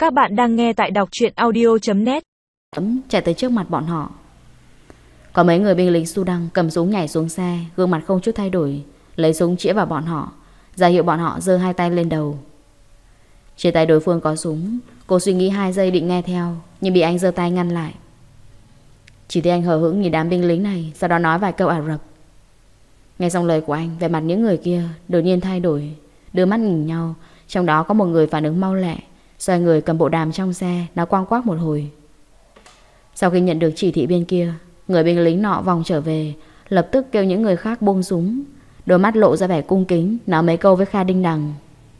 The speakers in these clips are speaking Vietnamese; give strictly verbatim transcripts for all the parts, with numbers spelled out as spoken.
Các bạn đang nghe tại đọc truyện audio chấm net. Chạy tới trước mặt bọn họ. Có mấy người binh lính Sudan cầm súng nhảy xuống xe, gương mặt không chút thay đổi, lấy súng chĩa vào bọn họ, ra hiệu bọn họ giơ hai tay lên đầu. Trên tay đối phương có súng, cô suy nghĩ hai giây định nghe theo, nhưng bị anh giơ tay ngăn lại. Chỉ thấy anh hờ hững nhìn đám binh lính này, sau đó nói vài câu Ả Rập. Nghe xong lời của anh, vẻ mặt những người kia đột nhiên thay đổi, đưa mắt nhìn nhau. Trong đó có một người phản ứng mau lẹ, xoay người cầm bộ đàm trong xe, nó quang quác một hồi. Sau khi nhận được chỉ thị bên kia, người binh lính nọ vòng trở về, lập tức kêu những người khác buông súng, đôi mắt lộ ra vẻ cung kính, nói mấy câu với Kha Đinh Đằng.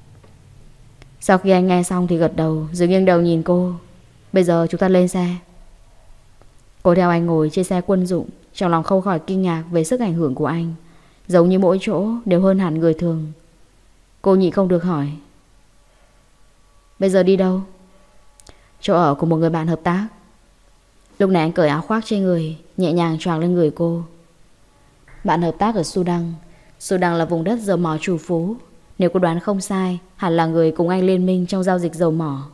Sau khi anh nghe xong thì gật đầu, rồi nghiêng đầu nhìn cô. Bây giờ chúng ta lên xe. Cô theo anh ngồi trên xe quân dụng, trong lòng không khỏi kinh ngạc về sức ảnh hưởng của anh, giống như mỗi chỗ đều hơn hẳn người thường. Cô nhịn không được hỏi, bây giờ đi đâu? Chỗ ở của một người bạn hợp tác. Lúc này anh cởi áo khoác trên người, nhẹ nhàng choàng lên người cô. Bạn hợp tác ở Sudan. Sudan là vùng đất dầu mỏ trù phú. Nếu cô đoán không sai, hẳn là người cùng anh liên minh trong giao dịch dầu mỏ.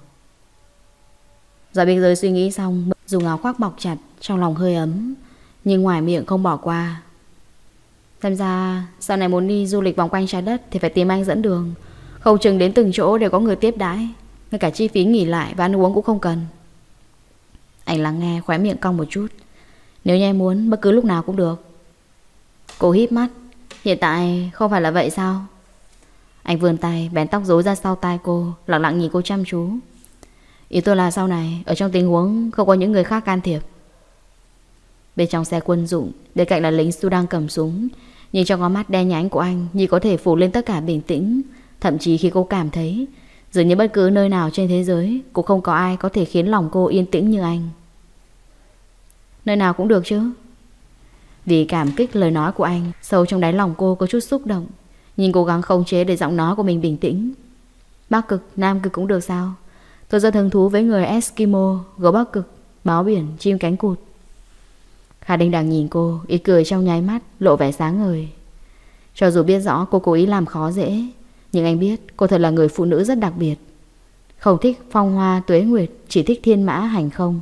Giỏi biên giới suy nghĩ xong, dùng áo khoác bọc chặt, trong lòng hơi ấm, nhưng ngoài miệng không bỏ qua. Xem ra sau này muốn đi du lịch vòng quanh trái đất thì phải tìm anh dẫn đường. Không chừng đến từng chỗ đều có người tiếp đãi, ngay cả chi phí nghỉ lại và ăn uống cũng không cần. Anh lắng nghe, khóe miệng cong một chút. Nếu như em muốn, bất cứ lúc nào cũng được. Cô híp mắt. Hiện tại không phải là vậy sao? Anh vươn tay, bén tóc rối ra sau tai cô, lặng lặng nhìn cô chăm chú. Ý tôi là sau này, ở trong tình huống không có những người khác can thiệp. Bên trong xe quân dụng, bên cạnh là lính Sudan cầm súng, nhưng trong con mắt đen nhánh của anh như có thể phủ lên tất cả bình tĩnh. Thậm chí khi cô cảm thấy dường như bất cứ nơi nào trên thế giới cũng không có ai có thể khiến lòng cô yên tĩnh như anh. Nơi nào cũng được chứ? Vì cảm kích lời nói của anh, sâu trong đáy lòng cô có chút xúc động, nhưng cố gắng khống chế để giọng nói của mình bình tĩnh. Bắc Cực, Nam Cực cũng được sao? Tôi rất hứng thú với người Eskimo, gấu Bắc Cực, báo biển, chim cánh cụt. Kha Đinh Đằng nhìn cô, ý cười trong nháy mắt, lộ vẻ sáng ngời. Cho dù biết rõ cô cố ý làm khó dễ, nhưng anh biết cô thật là người phụ nữ rất đặc biệt. Không thích phong hoa tuế nguyệt, chỉ thích thiên mã hành không.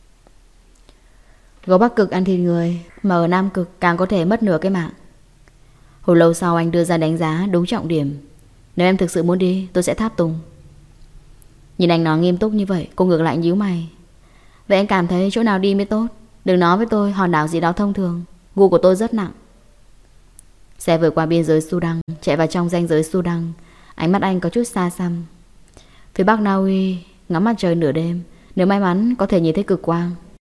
Gấu Bắc Cực ăn thịt người, mà ở Nam Cực càng có thể mất nửa cái mạng. Hồi lâu sau anh đưa ra đánh giá đúng trọng điểm. Nếu em thực sự muốn đi, tôi sẽ tháp tùng. Nhìn anh nói nghiêm túc như vậy, cô ngược lại nhíu mày. Vậy anh cảm thấy chỗ nào đi mới tốt? Đừng nói với tôi hòn đảo gì đó thông thường. Gu của tôi rất nặng. Xe vừa qua biên giới Sudan, chạy vào trong ranh giới Sudan. Ánh mắt anh có chút xa xăm. Phía bắc Na Uy, ngắm mặt trời nửa đêm, nếu may mắn có thể nhìn thấy cực quang.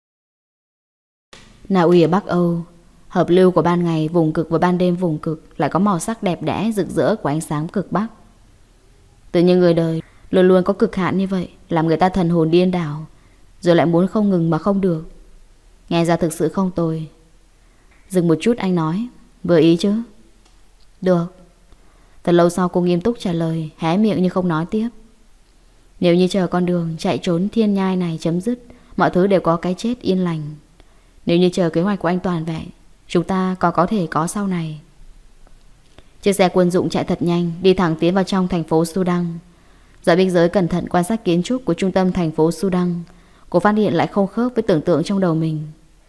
Na Uy ở Bắc Âu, hợp lưu của ban ngày vùng cực và ban đêm vùng cực lại có màu sắc đẹp đẽ rực rỡ của ánh sáng cực bắc. Tự nhiên người đời luôn luôn có cực hạn như vậy, làm người ta thần hồn điên đảo, rồi lại muốn không ngừng mà không được. Nghe ra thực sự không tồi. Dừng một chút anh nói, vừa ý chứ? Được. Thật lâu sau cô nghiêm túc trả lời, hé miệng nhưng không nói tiếp. Nếu như chờ con đường chạy trốn thiên nhai này chấm dứt, mọi thứ đều có cái chết yên lành. Nếu như chờ kế hoạch của anh toàn vẹn, chúng ta còn có thể có sau này. Chiếc xe quân dụng chạy thật nhanh, đi thẳng tiến vào trong thành phố Sudan. Dõi biên giới cẩn thận quan sát kiến trúc của trung tâm thành phố Sudan. Cô phát hiện lại không khớp với tưởng tượng trong đầu mình.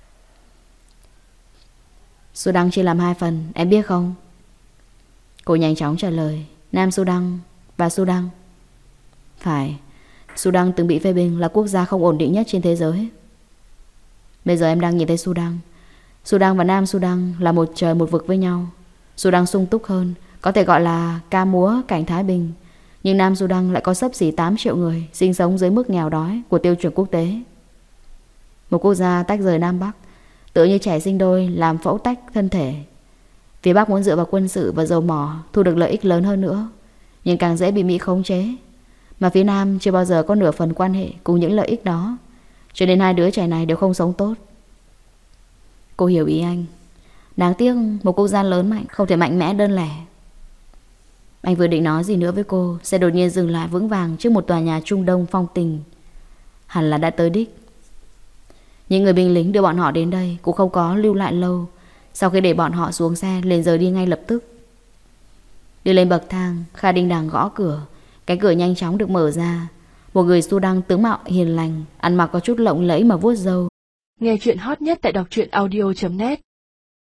Sudan chia làm hai phần, em biết không? Cô nhanh chóng trả lời, Nam Sudan và Sudan. Phải, Sudan từng bị phê bình là quốc gia không ổn định nhất trên thế giới. Bây giờ em đang nhìn thấy Sudan. Sudan và Nam Sudan là một trời một vực với nhau. Sudan sung túc hơn, có thể gọi là ca múa cảnh thái bình. Nhưng Nam Sudan lại có xấp xỉ tám triệu người sinh sống dưới mức nghèo đói của tiêu chuẩn quốc tế. Một quốc gia tách rời Nam Bắc, tựa như trẻ sinh đôi làm phẫu tách thân thể. Phía Bắc muốn dựa vào quân sự và dầu mỏ thu được lợi ích lớn hơn nữa, nhưng càng dễ bị Mỹ khống chế. Mà phía Nam chưa bao giờ có nửa phần quan hệ cùng những lợi ích đó, cho nên hai đứa trẻ này đều không sống tốt. Cô hiểu ý anh. Đáng tiếc một quốc gia lớn mạnh không thể mạnh mẽ đơn lẻ. Anh vừa định nói gì nữa với cô, xe đột nhiên dừng lại vững vàng trước một tòa nhà Trung Đông phong tình. Hẳn là đã tới đích. Những người binh lính đưa bọn họ đến đây cũng không có lưu lại lâu. Sau khi để bọn họ xuống xe, liền rời đi ngay lập tức. Đi lên bậc thang, Kha Đinh Đằng gõ cửa. Cái cửa nhanh chóng được mở ra. Một người Sudan tướng mạo hiền lành, ăn mặc có chút lộng lẫy mà vuốt râu. Nghe chuyện hot nhất tại đọc truyện audio chấm net.